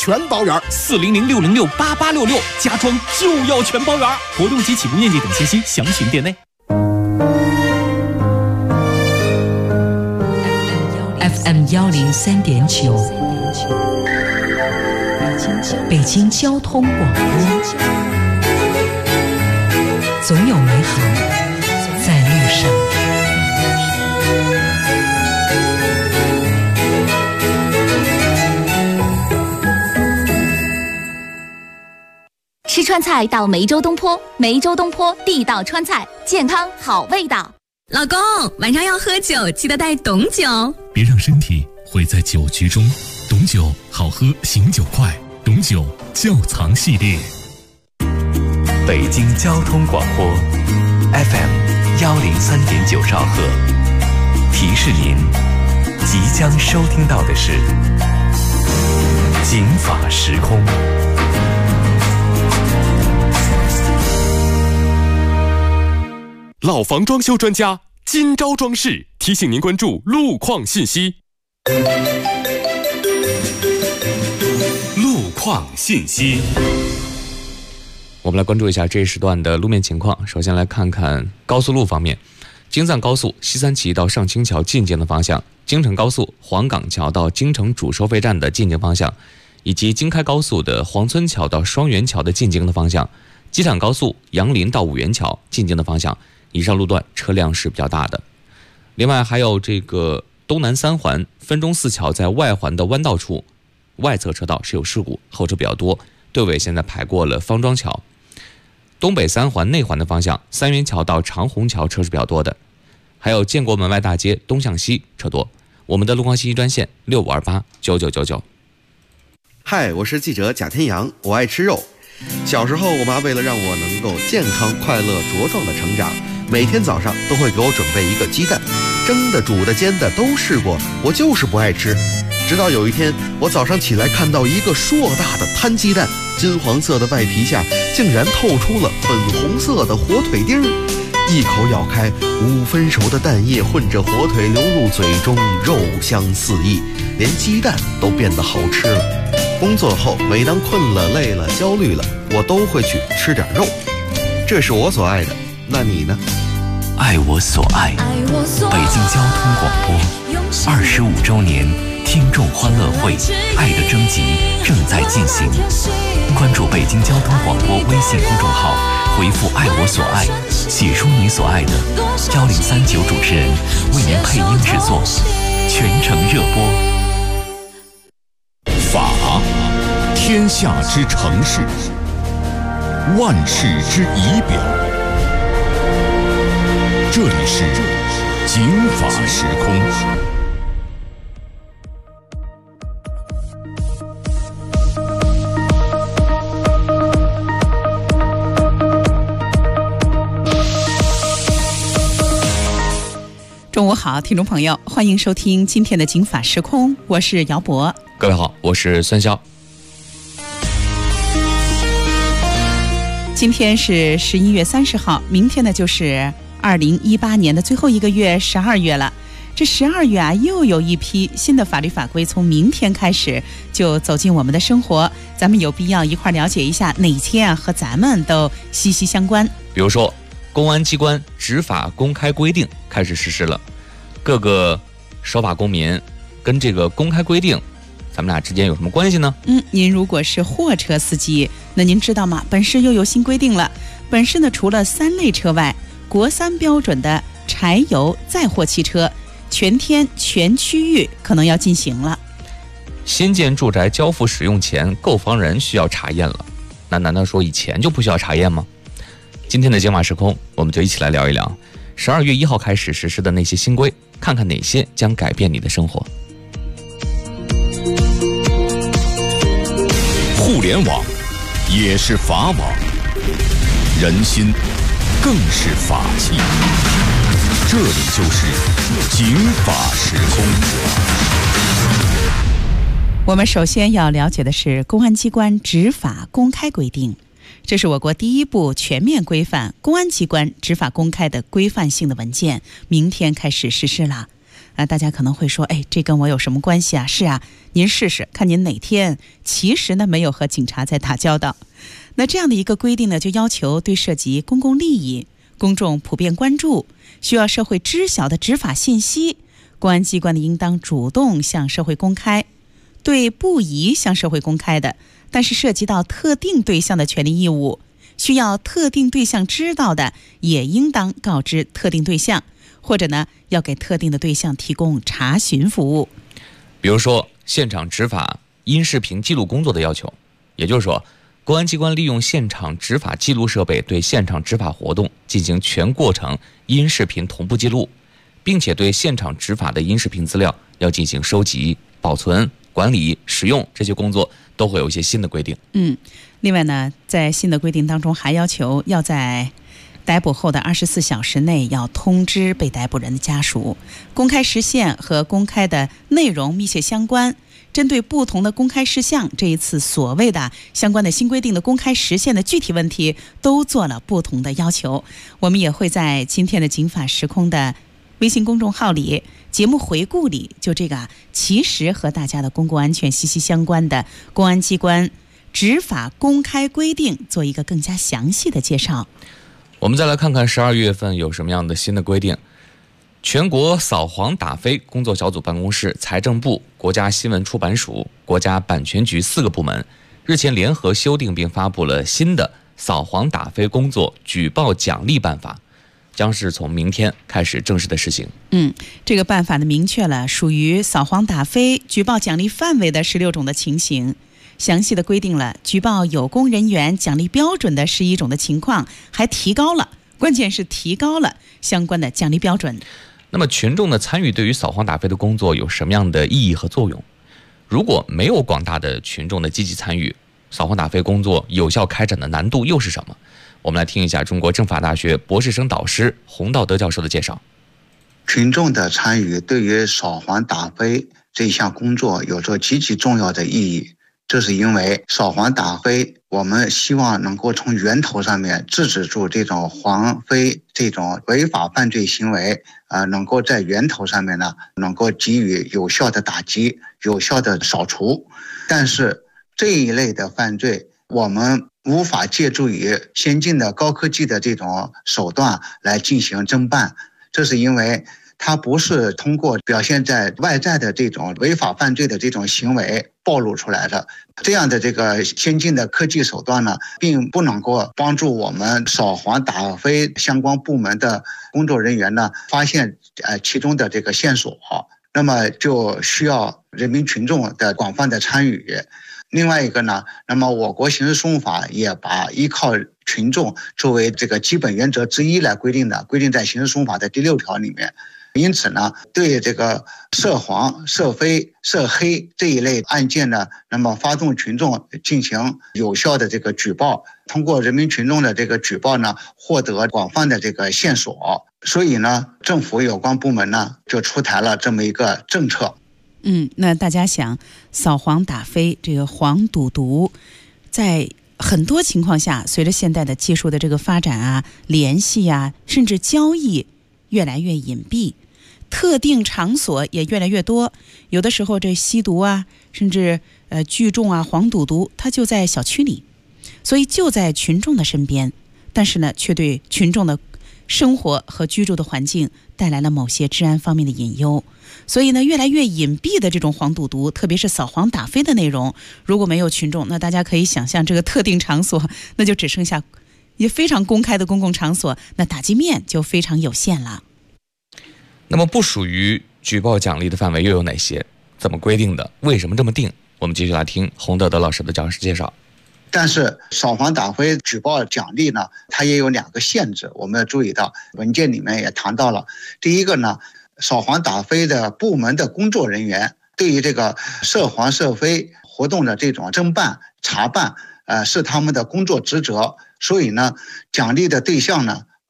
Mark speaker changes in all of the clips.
Speaker 1: 全包圆
Speaker 2: ，400-606-8866，家装就要全包圆。活动及起步面积等信息详询店内。
Speaker 3: FM 103.9，北京交通广播，总有美好在路上。
Speaker 4: 吃川菜到梅州东坡，梅州东坡地道川菜，健康好味道。
Speaker 5: 老公，晚上要喝酒，记得带董酒，
Speaker 6: 别让身体毁在酒局中。董酒好喝，醒酒快。董酒窖藏系列。
Speaker 7: 北京交通广播 FM 103.9兆赫，提示您即将收听到的是警法时空。
Speaker 8: 老房装修专家今朝装饰提醒您关注路况信息。路况信息，
Speaker 9: 我们来关注一下这一时段的路面情况。首先来看看高速路方面，京藏高速西三旗到上清桥进京的方向，京承高速黄岗桥到京承主收费站的进京方向，以及京开高速的黄村桥到双元桥的进京的方向，机场高速杨林到五元桥进京的方向，以上路段车辆是比较大的。另外还有这个东南三环分钟寺桥在外环的弯道处外侧车道是有事故，后车比较多，队尾现在排过了方庄桥。东北三环内环的方向，三元桥到长虹桥车是比较多的。还有建国门外大街东向西车多。我们的路况信息专线65289999。
Speaker 10: 嗨，我是记者贾天阳，我爱吃肉。小时候我妈为了让我能够健康快乐茁壮的成长，每天早上都会给我准备一个鸡蛋，蒸的煮的煎的都试过，我就是不爱吃。直到有一天我早上起来看到一个硕大的摊鸡蛋，金黄色的外皮下竟然透出了粉红色的火腿丁，一口咬开，5分熟的蛋液混着火腿流入嘴中，肉香四溢，连鸡蛋都变得好吃了。工作后每当困了累了焦虑了，我都会去吃点肉，这是我所爱的。那你呢？
Speaker 7: 爱我所爱，北京交通广播25周年听众欢乐会爱的征集正在进行，关注北京交通广播微信公众号，回复爱我所爱，写出你所爱的，1039主持人为您配音制作，全程热播。
Speaker 11: 法，天下之城市，万世之仪表。这里是警法时空。
Speaker 12: 中午好，听众朋友，欢迎收听今天的警法时空，我是姚博。
Speaker 9: 各位好，我是孙潇。
Speaker 12: 今天是11月30号，明天呢就是2018年的最后一个月12月了。这12月啊，又有一批新的法律法规从明天开始就走进我们的生活，咱们有必要一块了解一下哪些啊和咱们都息息相关。
Speaker 9: 比如说公安机关执法公开规定开始实施了，各个守法公民跟这个公开规定咱们俩之间有什么关系呢？
Speaker 12: 您如果是货车司机，那您知道吗？本市又有新规定了。本市呢，除了3类车外，国3标准的柴油载货汽车，全天全区域可能要进行了。
Speaker 9: 新建住宅交付使用前，购房人需要查验了。那难道说以前就不需要查验吗？今天的警法时空，我们就一起来聊一聊12月1号开始实施的那些新规，看看哪些将改变你的生活。
Speaker 11: 互联网也是法网，人心更是法器。这里就是警法时空。
Speaker 12: 我们首先要了解的是公安机关执法公开规定，这是我国第一部全面规范公安机关执法公开的规范性的文件，明天开始实施了。 大家可能会说，哎，这跟我有什么关系啊？是啊，您试试看，您哪天其实呢没有和警察在打交道。那这样的一个规定呢，就要求对涉及公共利益、公众普遍关注、需要社会知晓的执法信息，公安机关呢应当主动向社会公开；对不宜向社会公开的，但是涉及到特定对象的权利义务，需要特定对象知道的，也应当告知特定对象，或者呢，要给特定的对象提供查询服务。
Speaker 9: 比如说，现场执法音视频记录工作的要求，也就是说，公安机关利用现场执法记录设备对现场执法活动进行全过程音视频同步记录，并且对现场执法的音视频资料要进行收集、保存、管理、使用，这些工作都会有一些新的规定。
Speaker 12: 另外呢，在新的规定当中还要求要在逮捕后的24小时内要通知被逮捕人的家属，公开时限和公开的内容密切相关。针对不同的公开事项，这一次所谓的相关的新规定的公开时限的具体问题都做了不同的要求。我们也会在今天的警法时空的微信公众号里节目回顾里，就这个其实和大家的公共安全息息相关的公安机关执法公开规定做一个更加详细的介绍。
Speaker 9: 我们再来看看12月份有什么样的新的规定。全国扫黄打非工作小组办公室、财政部、国家新闻出版署、国家版权局4个部门日前联合修订并发布了新的扫黄打非工作举报奖励办法，将是从明天开始正式的实行。
Speaker 12: 这个办法呢，明确了属于扫黄打非举报奖励范围的16种的情形，详细的规定了举报有功人员奖励标准的11种的情况，还提高了，关键是提高了相关的奖励标准。
Speaker 9: 那么群众的参与对于扫黄打非的工作有什么样的意义和作用？如果没有广大的群众的积极参与，扫黄打非工作有效开展的难度又是什么？我们来听一下中国政法大学博士生导师洪道德教授的介绍。
Speaker 1: 群众的参与对于扫黄打非这项工作有着极其重要的意义，这是因为扫黄打非，我们希望能够从源头上面制止住这种黄非这种违法犯罪行为，能够在源头上面呢，能够给予有效的打击、有效的扫除。但是这一类的犯罪，我们无法借助于先进的高科技的这种手段来进行侦办，这是因为它不是通过表现在外在的这种违法犯罪的这种行为暴露出来的。这样的这个先进的科技手段呢，并不能够帮助我们扫黄打非相关部门的工作人员呢发现其中的这个线索，那么就需要人民群众的广泛的参与。另外一个呢，那么我国刑事诉讼法也把依靠群众作为这个基本原则之一来规定在刑事诉讼法的第6条里面。因此呢，对这个涉黄、涉非、涉黑这一类案件呢，那么发动群众进行有效的这个举报，通过人民群众的这个举报呢，获得广泛的这个线索。所以呢，政府有关部门呢就出台了这么一个政策。
Speaker 12: 那大家想，扫黄打非这个黄赌毒，在很多情况下，随着现代的技术的这个发展啊、联系啊，甚至交易越来越隐蔽，特定场所也越来越多。有的时候这吸毒啊，甚至聚众啊、黄赌毒，它就在小区里，所以就在群众的身边，但是呢，却对群众的生活和居住的环境带来了某些治安方面的隐忧。所以呢，越来越隐蔽的这种黄赌毒，特别是扫黄打非的内容，如果没有群众，那大家可以想象这个特定场所，那就只剩下也非常公开的公共场所，那打击面就非常有限了。
Speaker 9: 那么不属于举报奖励的范围又有哪些？怎么规定的？为什么这么定？我们继续来听洪道德老师的讲师介绍。
Speaker 1: 但是扫黄打非举报奖励呢，它也有2个限制，我们要注意到，文件里面也谈到了。第一个呢，扫黄打非的部门的工作人员对于这个涉黄涉非活动的这种侦办查办，是他们的工作职责。所以呢，奖励的对象呢，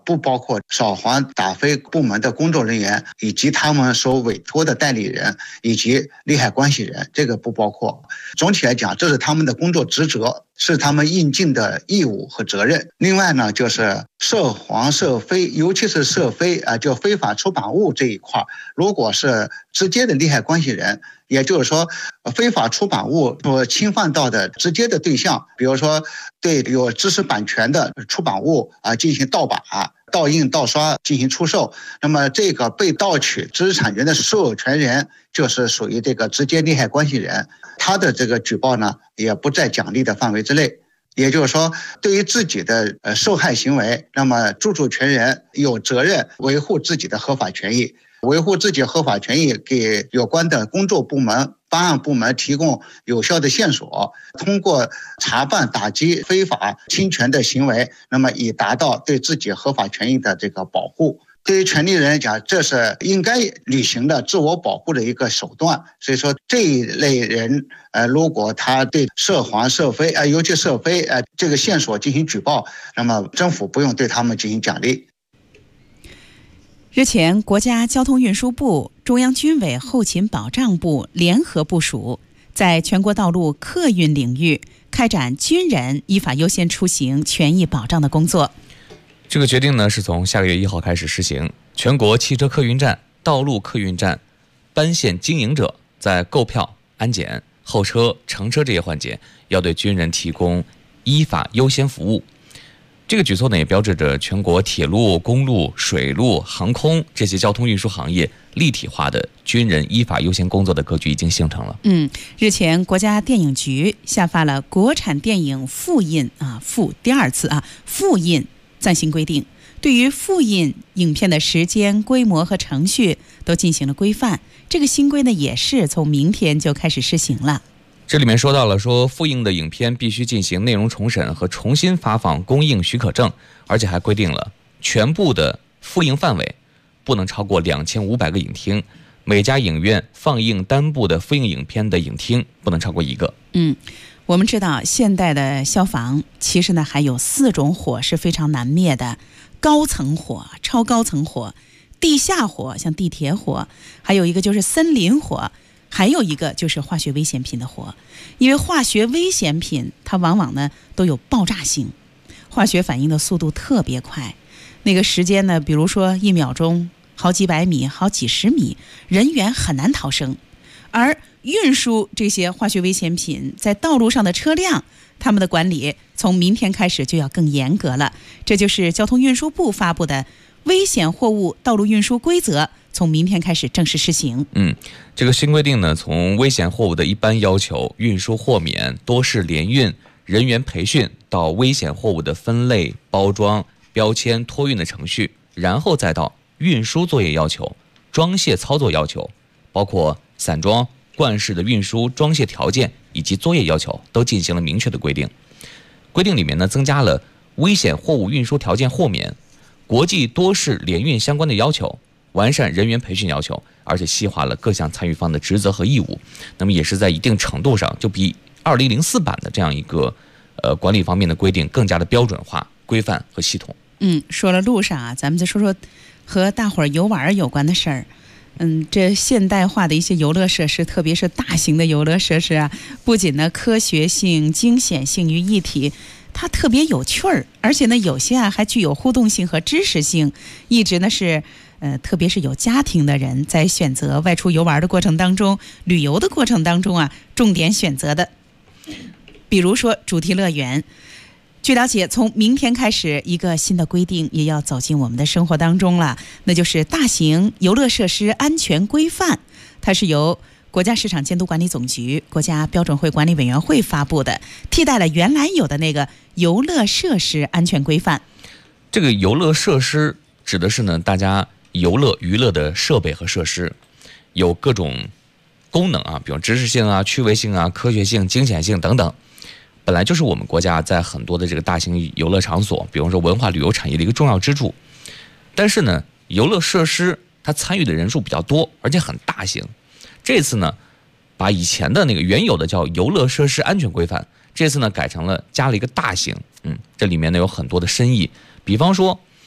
Speaker 1: 不包括扫黄打非部门的工作人员以及他们所委托的代理人以及利害关系人，这个不包括。总体来讲，这是他们的工作职责，是他们应尽的义务和责任。另外呢，就是涉黄涉非，尤其是涉非就非法出版物这一块，如果是直接的利害关系人，也就是说非法出版物所侵犯到的直接的对象，比如说对有知识版权的出版物进行盗版、盗印、盗刷进行出售，那么这个被盗取知识产权的所有权人就是属于这个直接利害关系人，他的这个举报呢也不在奖励的范围之内。也就是说，对于自己的受害行为，那么著作权人有责任维护自己的合法权益，维护自己合法权益，给有关的工作部门、办案部门提供有效的线索，通过查办打击非法侵权的行为，那么以达到对自己合法权益的这个保护。对于权利人来讲，这是应该履行的自我保护的一个手段。所以说，这一类人，如果他对涉黄涉非，尤其涉非，这个线索进行举报，那么政府不用对他们进行奖励。
Speaker 12: 日前，国家交通运输部、中央军委后勤保障部联合部署，在全国道路客运领域开展军人依法优先出行权益保障的工作。
Speaker 9: 这个决定呢，是从下个月1号开始实行。全国汽车客运站、道路客运站班线经营者在购票、安检、候车、乘车这些环节，要对军人提供依法优先服务。这个举措呢，也标志着全国铁路、公路、水路、航空这些交通运输行业立体化的军人依法优先工作的格局已经形成了。
Speaker 12: 日前，国家电影局下发了国产电影复印第二次复印暂行规定，对于复印影片的时间、规模和程序都进行了规范。这个新规呢，也是从明天就开始施行了。
Speaker 9: 这里面说到了，复印的影片必须进行内容重审和重新发放公映许可证，而且还规定了全部的复印范围不能超过2500个影厅，每家影院放映单部的复印影片的影厅不能超过1个。
Speaker 12: 我们知道现代的消防其实呢还有4种火是非常难灭的：高层火、超高层火、地下火，像地铁火，还有一个就是森林火，还有一个就是化学危险品的火。因为化学危险品它往往呢都有爆炸性，化学反应的速度特别快，那个时间呢，比如说1秒钟好几百米、好几十米，人员很难逃生。而运输这些化学危险品在道路上的车辆，他们的管理从明天开始就要更严格了。这就是交通运输部发布的危险货物道路运输规则，从明天开始正式施行。
Speaker 9: 这个新规定呢，从危险货物的一般要求、运输豁免、多式联运、人员培训，到危险货物的分类、包装、标签、托运的程序，然后再到运输作业要求、装卸操作要求，包括散装、罐式的运输装卸条件以及作业要求，都进行了明确的规定。规定里面呢，增加了危险货物运输条件豁免、国际多式联运相关的要求，完善人员培训要求，而且细化了各项参与方的职责和义务。那么也是在一定程度上，就比2004版的这样一个管理方面的规定更加的标准化、规范和系统。
Speaker 12: 说了路上咱们再说说和大伙儿游玩有关的事儿。这现代化的一些游乐设施，特别是大型的游乐设施不仅呢科学性、惊险性于一体，它特别有趣儿，而且呢有些还具有互动性和知识性，一直呢是特别是有家庭的人在选择外出游玩的过程当中、旅游的过程当中重点选择的。比如说主题乐园。据了解，从明天开始，一个新的规定也要走进我们的生活当中了，那就是大型游乐设施安全规范。它是由国家市场监督管理总局、国家标准会管理委员会发布的，替代了原来有的那个游乐设施安全规范。
Speaker 9: 这个游乐设施指的是呢，大家游乐娱乐的设备和设施，有各种功能比如知识性趣味性科学性、惊险性等等。本来就是我们国家在很多的这个大型游乐场所，比如说文化旅游产业的一个重要支柱。但是呢，游乐设施它参与的人数比较多，而且很大型。这次呢，把以前的那个原有的叫游乐设施安全规范，这次呢改成了加了一个大型。这里面呢有很多的深意。比方说，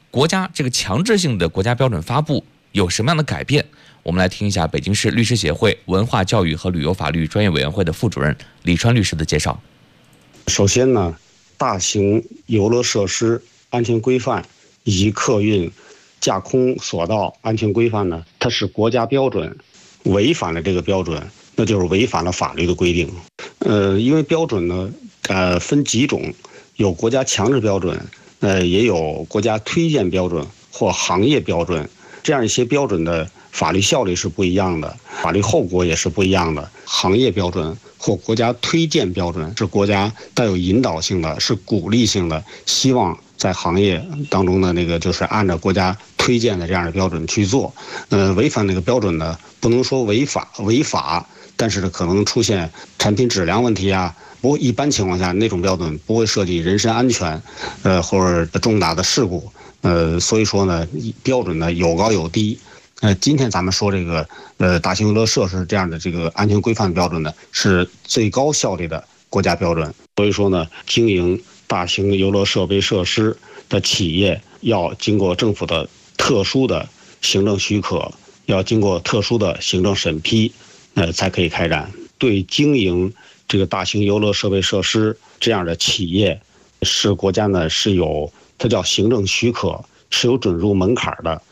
Speaker 9: 国家这个强制性的国家标准发布有什么样的改变？我们来听一下北京市律师协会文化教育和旅游法律专业委员会的副主任李川律师的介绍。
Speaker 13: 首先呢，大型游乐设施安全规范以及客运架空索道安全规范呢，它是国家标准，违反了这个标准，那就是违反了法律的规定。因为标准呢，分几种，有国家强制标准，也有国家推荐标准或行业标准，这样一些标准的法律效力是不一样的，法律后果也是不一样的。行业标准或国家推荐标准是国家带有引导性的，是鼓励性的，希望在行业当中的就是按照国家推荐的这样的标准去做。违反那个标准呢，不能说违法，但是可能出现产品质量问题啊。不过一般情况下，那种标准不会涉及人身安全，或者重大的事故。所以说呢，标准呢有高有低。今天咱们说这个大型游乐设施这样的这个安全规范标准呢，是最高效力的国家标准。所以说呢，经营大型游乐设备设施的企业要经过政府的特殊的行政许可，要经过特殊的行政审批，才可以开展。对经营这个大型游乐设备设施这样的企业，是国家呢是有，它叫行政许可，是有准入门槛的。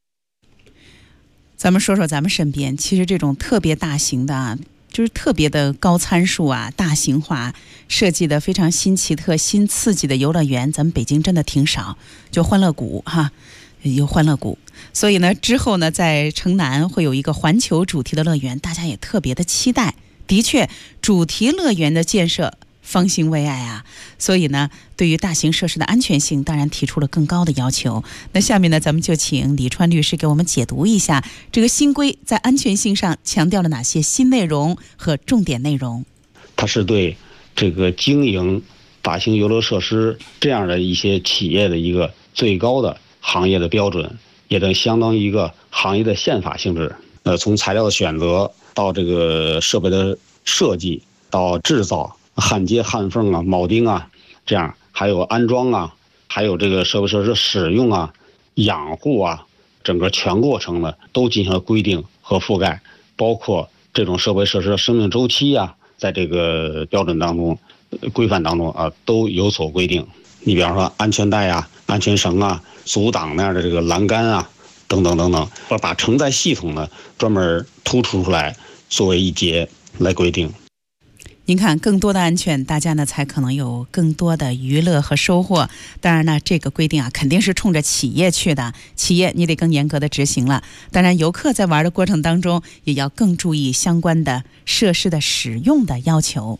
Speaker 12: 咱们说说咱们身边，其实这种特别大型的啊，就是特别的高参数啊，大型化设计的非常新奇特、新刺激的游乐园，咱们北京真的挺少。就欢乐谷哈，有欢乐谷，所以呢，之后呢，在城南会有一个环球主题的乐园，大家也特别的期待。的确，主题乐园的建设方兴未艾啊，所以呢，对于大型设施的安全性，当然提出了更高的要求。那下面呢，咱们就请李川律师给我们解读一下这个新规在安全性上强调了哪些新内容和重点内容。
Speaker 13: 它是对这个经营大型游乐设施这样的一些企业的一个最高的行业的标准，也得相当于一个行业的宪法性质。从材料的选择到这个设备的设计，到制造、焊接、焊缝啊、铆钉啊，这样还有安装啊，还有这个设备设施使用啊、养护啊，整个全过程呢都进行了规定和覆盖，包括这种设备设施的生命周期啊，在这个标准当中、规范当中啊都有所规定。你比方说安全带啊、安全绳啊、阻挡那样的这个栏杆啊，等等等等，把承载系统呢专门突出出来，作为一节来规定。
Speaker 12: 您看，更多的安全，大家呢才可能有更多的娱乐和收获。当然呢，这个规定啊，肯定是冲着企业去的，企业你得更严格的执行了。当然，游客在玩的过程当中，也要更注意相关的设施的使用的要求。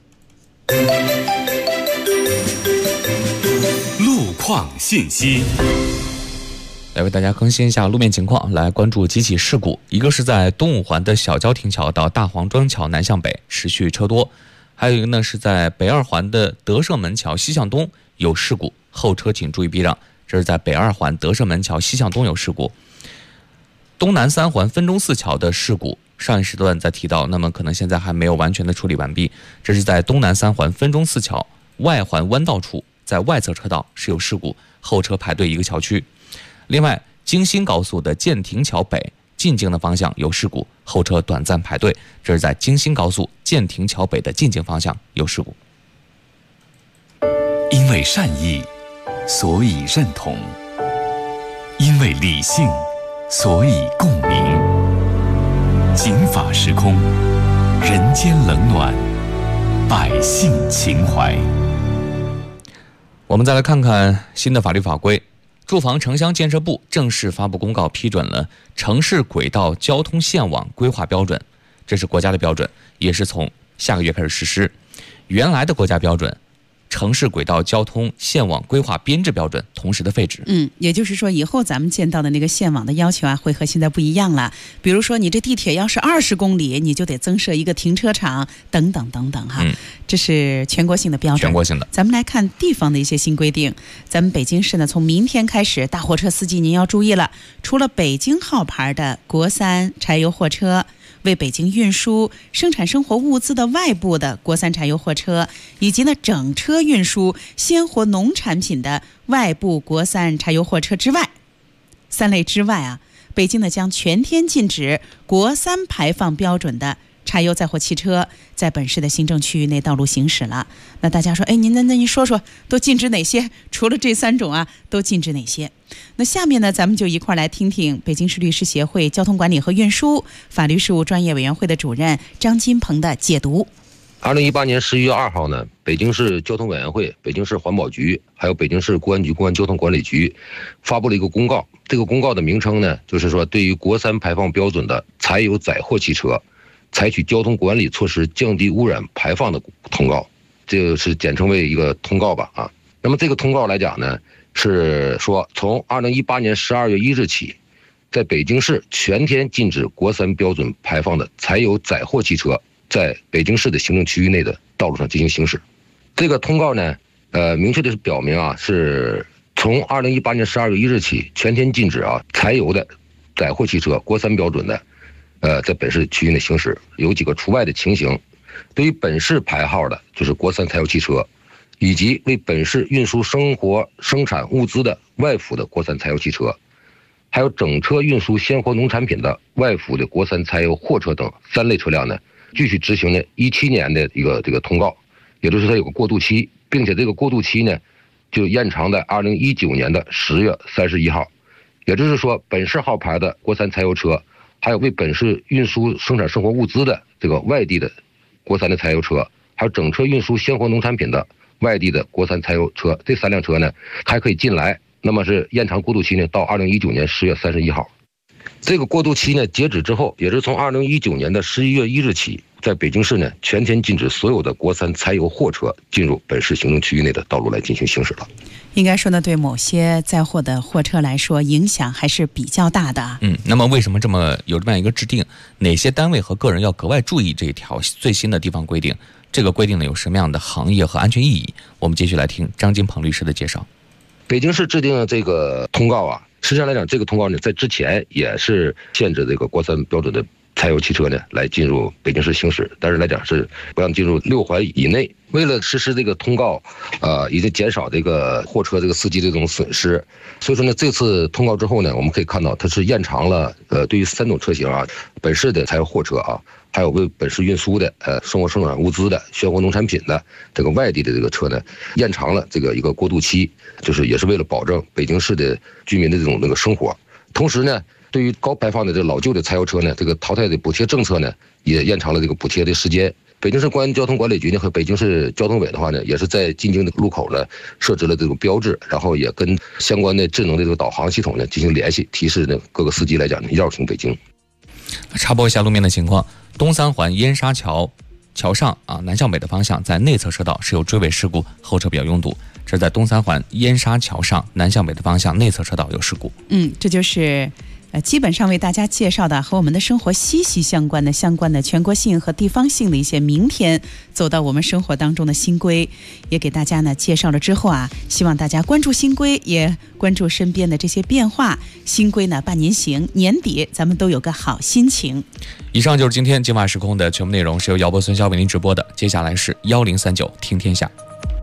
Speaker 8: 路况信息。
Speaker 9: 来为大家更新一下路面情况，来关注几起事故。一个是在东五环的小郊亭桥到大黄庄桥南向北持续车多，还有一个呢是在北二环的德胜门桥西向东有事故，后车请注意避让。这是在北二环德胜门桥西向东有事故。东南三环分钟寺桥的事故，上一时段在提到，那么可能现在还没有完全的处理完毕。这是在东南三环分钟寺桥外环弯道处，在外侧车道是有事故，后车排队一个桥区。另外，京新高速的建亭桥北进京的方向有事故，后车短暂排队。这是在京新高速建亭桥北的进京方向有事故。
Speaker 7: 因为善意，所以认同；因为理性，所以共鸣。警法时空，人间冷暖，百姓情怀。
Speaker 9: 我们再来看看新的法律法规。住房城乡建设部正式发布公告，批准了城市轨道交通线网规划标准，这是国家的标准，也是从下个月开始实施。原来的国家标准城市轨道交通线网规划编制标准同时的废止。
Speaker 12: 也就是说以后咱们见到的那个线网的要求啊，会和现在不一样了。比如说你这地铁要是20公里，你就得增设一个停车场，等等等等哈。这是全国性的标准。
Speaker 9: 全国性的。
Speaker 12: 咱们来看地方的一些新规定。咱们北京市呢，从明天开始，大货车司机您要注意了，除了北京号牌的国三柴油货车、 为北京运输生产生活物资的外部的国三柴油货车，以及呢整车运输鲜活农产品的外部国三柴油货车之外，3类之外啊，北京呢将全天禁止国三排放标准的柴油载货汽车在本市的行政区域内道路行驶了。那大家说，哎，您说说都禁止哪些？除了这3种啊，都禁止哪些？那下面呢，咱们就一块来听听北京市律师协会交通管理和运输法律事务专业委员会的主任张金鹏的解读。
Speaker 14: 2018年11月2号呢，北京市交通委员会、北京市环保局还有北京市公安局公安交通管理局发布了一个公告。这个公告的名称呢，就是说对于国三排放标准的柴油载货汽车采取交通管理措施降低污染排放的通告，这个是简称为一个通告吧啊。那么这个通告来讲呢，是说从2018年12月1日起，在北京市全天禁止国三标准排放的柴油载货汽车在北京市的行政区域内的道路上进行行驶。这个通告呢，明确的是表明啊，是从2018年12月1日起全天禁止啊柴油的载货汽车国三标准的在本市区域内行驶，有几个除外的情形。对于本市牌号的，就是国三柴油汽车，以及为本市运输生活生产物资的外府的国三柴油汽车，还有整车运输鲜活农产品的外府的国三柴油货车等3类车辆呢，继续执行呢17年的一个这个通告，也就是它有个过渡期，并且这个过渡期呢就延长在2019年的10月31号。也就是说，本市号牌的国三柴油车，还有为本市运输生产生活物资的这个外地的国三的柴油车，还有整车运输鲜活农产品的外地的国三柴油车，这3辆车呢还可以进来。那么是延长过渡期呢到2019年10月31号。这个过渡期呢截止之后，也是从2019年的11月1日起，在北京市呢全天禁止所有的国三柴油货车进入本市行政区域内的道路来进行行驶了。
Speaker 12: 应该说呢，对某些载货的货车来说，影响还是比较大的。
Speaker 9: 那么为什么有这么样一个制定？哪些单位和个人要格外注意这条最新的地方规定？这个规定呢有什么样的行业和安全意义？我们继续来听张金鹏律师的介绍。
Speaker 14: 北京市制定的这个通告啊，实际上来讲，这个通告呢在之前也是限制这个国三标准的柴油汽车呢来进入北京市行驶，但是来讲是不让进入6环以内。为了实施这个通告，已经减少这个货车这个司机的这种损失，所以说呢，这次通告之后呢，我们可以看到它是延长了对于3种车型啊，本市的柴油货车啊，还有为本市运输的生活生产物资的鲜活农产品的这个外地的这个车呢，延长了这个一个过渡期，就是也是为了保证北京市的居民的这种那个生活。同时呢，对于高排放的这个老旧的柴油车呢，这个淘汰的补贴政策呢，也延长了这个补贴的时间。北京市公安交通管理局呢和北京市交通委的话呢，也是在进京的路口呢设置了这种标志，然后也跟相关的智能的这个导航系统呢进行联系，提示呢各个司机来讲呢绕行北京。
Speaker 9: 插播一下路面的情况，东三环燕沙桥上南向北的方向，在内侧车道是有追尾事故，后车比较拥堵。这是在东三环燕沙桥上南向北的方向内侧车道有事故。
Speaker 12: 这就是基本上为大家介绍的和我们的生活息息相关的全国性和地方性的一些明天走到我们生活当中的新规，也给大家呢介绍了之后啊，希望大家关注新规，也关注身边的这些变化。新规呢伴您行，年底咱们都有个好心情。
Speaker 9: 以上就是今天今晚时空的全部内容，是由姚波孙骁为您直播的。接下来是1039听天下。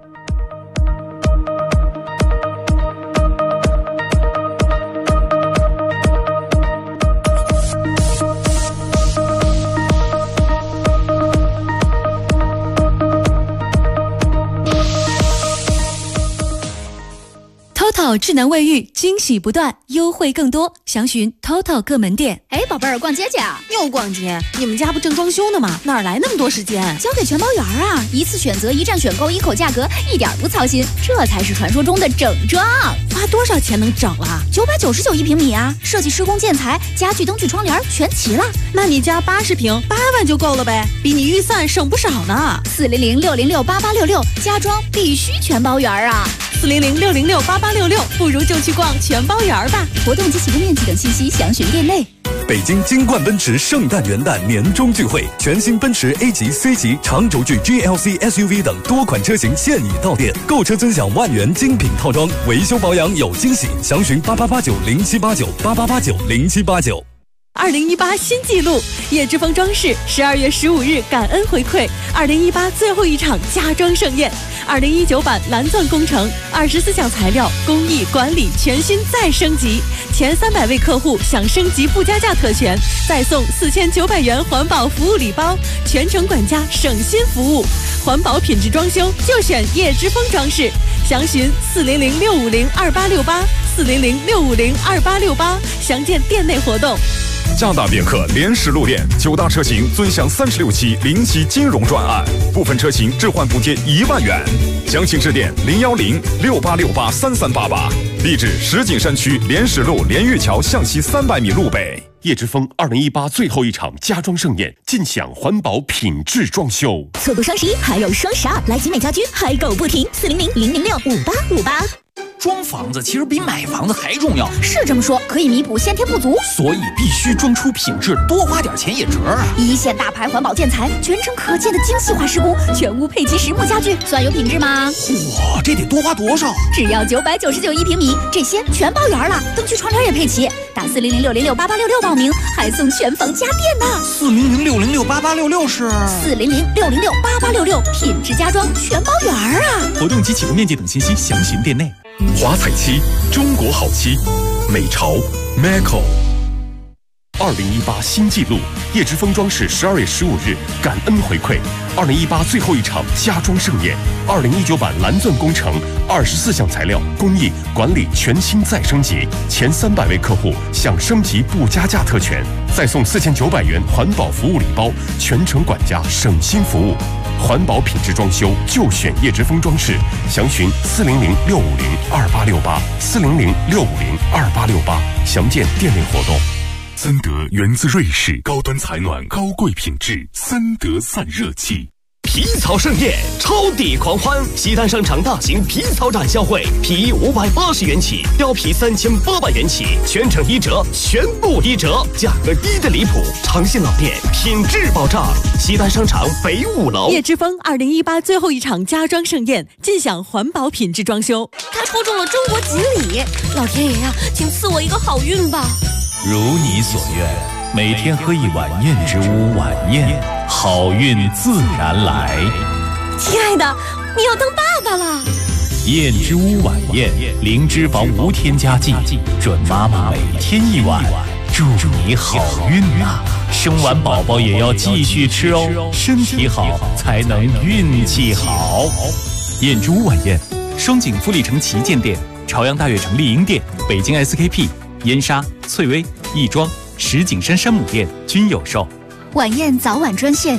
Speaker 15: TOTO 智能卫浴，惊喜不断，优惠更多，详询 TOTO 各门店。
Speaker 4: 哎，宝贝儿，逛街去啊？
Speaker 16: 又逛街？你们家不正装修呢吗？哪来那么多时间？
Speaker 4: 交给全包园啊！一次选择，一站选购，一口价格，一点不操心，这才是传说中的整装。
Speaker 16: 花多少钱能整了
Speaker 4: ？999一平米啊！设计、施工、建材、家具、灯具、窗帘全齐了。
Speaker 16: 那你家80平，8万就够了呗，比你预算省不少呢。
Speaker 4: 400-606-8866，家装必须全包园啊
Speaker 16: ！400-606-8866，不如就去逛全包园吧。
Speaker 4: 活动及起步面积等信息详询店内。
Speaker 17: 北京金冠奔驰圣诞元旦年终聚会，全新奔驰 A 级、C 级、长轴距 GLC SUV 等多款车型现已到店，购车尊享万元精品套装，维修保养有惊喜，详询8889078988890789。
Speaker 15: 2018新纪录，叶之峰装饰12月15日感恩回馈2018最后一场家装盛宴，2019版蓝钻工程24项材料工艺管理全新再升级，前300位客户享升级不加价特权，再送4900元环保服务礼包，全程管家省心服务，环保品质装修就选叶之峰装饰，详询400-650-2868，400-650-2868，详见店内活动。
Speaker 11: 加大别克联实路店9大车型尊享36期零息金融专案，部分车型置换补贴1万元，详情致电010-6868-3388，地址石景山区联实路连玉桥向西300米路北。
Speaker 8: 叶之峰2018最后一场家装盛宴，尽享环保品质装修。
Speaker 4: 错过双11还有双12，来集美家居嗨购不停，400-006-5858。
Speaker 2: 装房子其实比买房子还重要，
Speaker 4: 是这么说，可以弥补先天不足，
Speaker 2: 所以必须装出品质，多花点钱也值啊！
Speaker 4: 一线大牌环保建材，全程可见的精细化施工，全屋配齐实木家具，算有品质吗？
Speaker 2: 嚯，这得多花多少？
Speaker 4: 只要999一平米，这些全包圆了，灯具窗帘也配齐。打400-606-8866报名，还送全房家电呢。
Speaker 2: 400-606-8866是
Speaker 4: 400-606-8866，品质家装全包圆啊！
Speaker 2: 活动及启动面积等信息详询店内。
Speaker 11: 华彩漆，中国好漆，美潮 Maco。
Speaker 8: 2018新纪录，叶之峰装饰12月15日感恩回馈2018最后一场家装盛宴，2019版蓝钻工程24项材料工艺管理全新再升级，前300位客户享升级不加价特权，再送4900元环保服务礼包，全程管家省心服务。环保品质装修就选叶之峰装饰，详询400-650-2868，400-650-2868，详见店内活动。
Speaker 11: 森德源自瑞士，高端采暖，高贵品质，森德散热器。
Speaker 18: 皮草盛宴，超抵狂欢！西单商场大型皮草展销会，皮衣580元起，貂皮3800元起，全程1折，全部1折，价格低得离谱。诚信老店，品质保障。西单商场北5楼。
Speaker 15: 叶之峰2018最后一场家装盛宴，尽享环保品质装修。
Speaker 4: 他抽中了中国锦鲤，老天爷呀，请赐我一个好运吧！
Speaker 19: 如你所愿，每天喝一碗燕之屋晚宴，好运自然来。
Speaker 4: 亲爱的，你要当爸爸了。
Speaker 19: 燕之屋晚宴，零脂肪无添加剂，准妈妈每天1碗，祝你好运啊！生完宝宝也要继续吃哦，身体好才能运气好。
Speaker 2: 燕之屋晚宴，双井富力城旗舰店、朝阳大悦城丽婴店、北京 SKP、燕莎、翠微、亦庄、石景山山姆店均有售。
Speaker 4: 晚宴早晚专线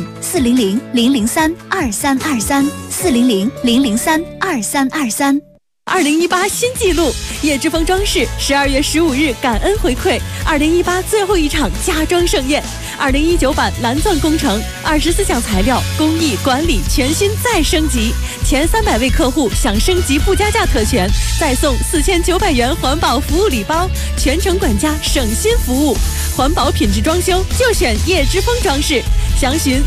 Speaker 4: 400-003-2323，400-003-2323。
Speaker 15: 2018新纪录，叶之峰装饰12月15日感恩回馈2018最后一场家装盛宴，2019版蓝钻工程24项材料工艺管理全新再升级，前300位客户享升级不加价特权，再送4900元环保服务礼包，全程管家省心服务，环保品质装修就选叶之峰装饰，详询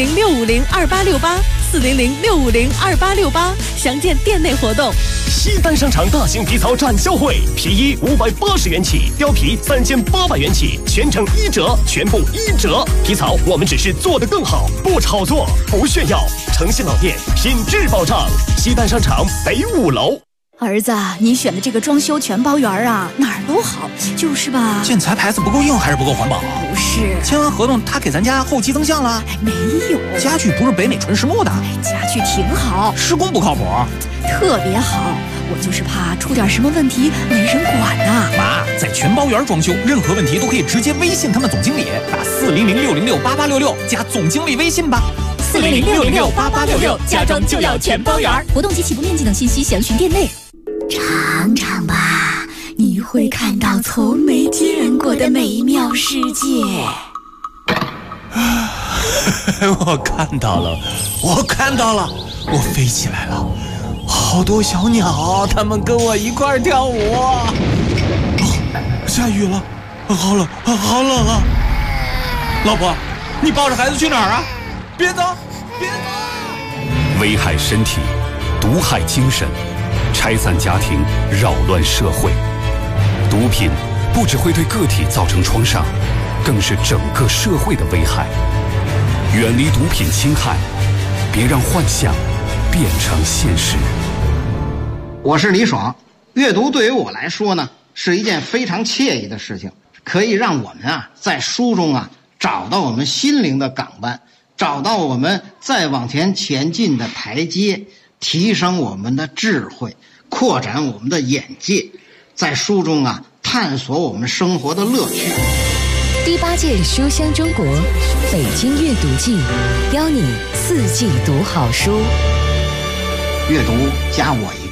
Speaker 15: 400-650-2868，400-650-2868，详见店内活动。
Speaker 18: 西单商场大型皮草展销会，皮衣580元起，貂皮3800元起，全程1折，全部1折。皮草我们只是做得更好，不炒作，不炫耀。诚信老店，品质保障。西单商场北5楼。
Speaker 4: 儿子，你选的这个装修全包圆啊，哪儿都好，就是吧？
Speaker 2: 建材牌子不够硬还是不够环保？
Speaker 4: 不是，
Speaker 2: 签完合同他给咱家后期增项了？
Speaker 4: 没有，
Speaker 2: 家具不是北美纯实木的，
Speaker 4: 家具挺好，
Speaker 2: 施工不靠谱，
Speaker 4: 特别好。我就是怕出点什么问题没人管呐。
Speaker 2: 妈，在全包圆装修，任何问题都可以直接微信他们总经理，打400-606-8866加总经理微信吧。
Speaker 4: 400-606-8866，家装就要全包圆。活动及起步面积等信息详询店内。尝尝吧，你会看到从没见过的美妙世界。
Speaker 2: 我看到了，我我飞起来了，好多小鸟，它们跟我一块跳舞。下雨了，好冷，好冷啊！老婆，你抱着孩子去哪儿啊？别走，别走！
Speaker 11: 危害身体，毒害精神，拆散家庭，扰乱社会。毒品不只会对个体造成创伤，
Speaker 17: 更是整个社会的危害。远离毒品侵害，别让幻想变成现实。
Speaker 20: 我是李爽，阅读对于我来说呢，是一件非常惬意的事情，可以让我们在书中找到我们心灵的港湾，找到我们再往前进的台阶，提升我们的智慧，扩展我们的眼界，在书中探索我们生活的乐趣。
Speaker 4: 第8届书香中国北京阅读季，邀你4季读好书。
Speaker 20: 阅读加我一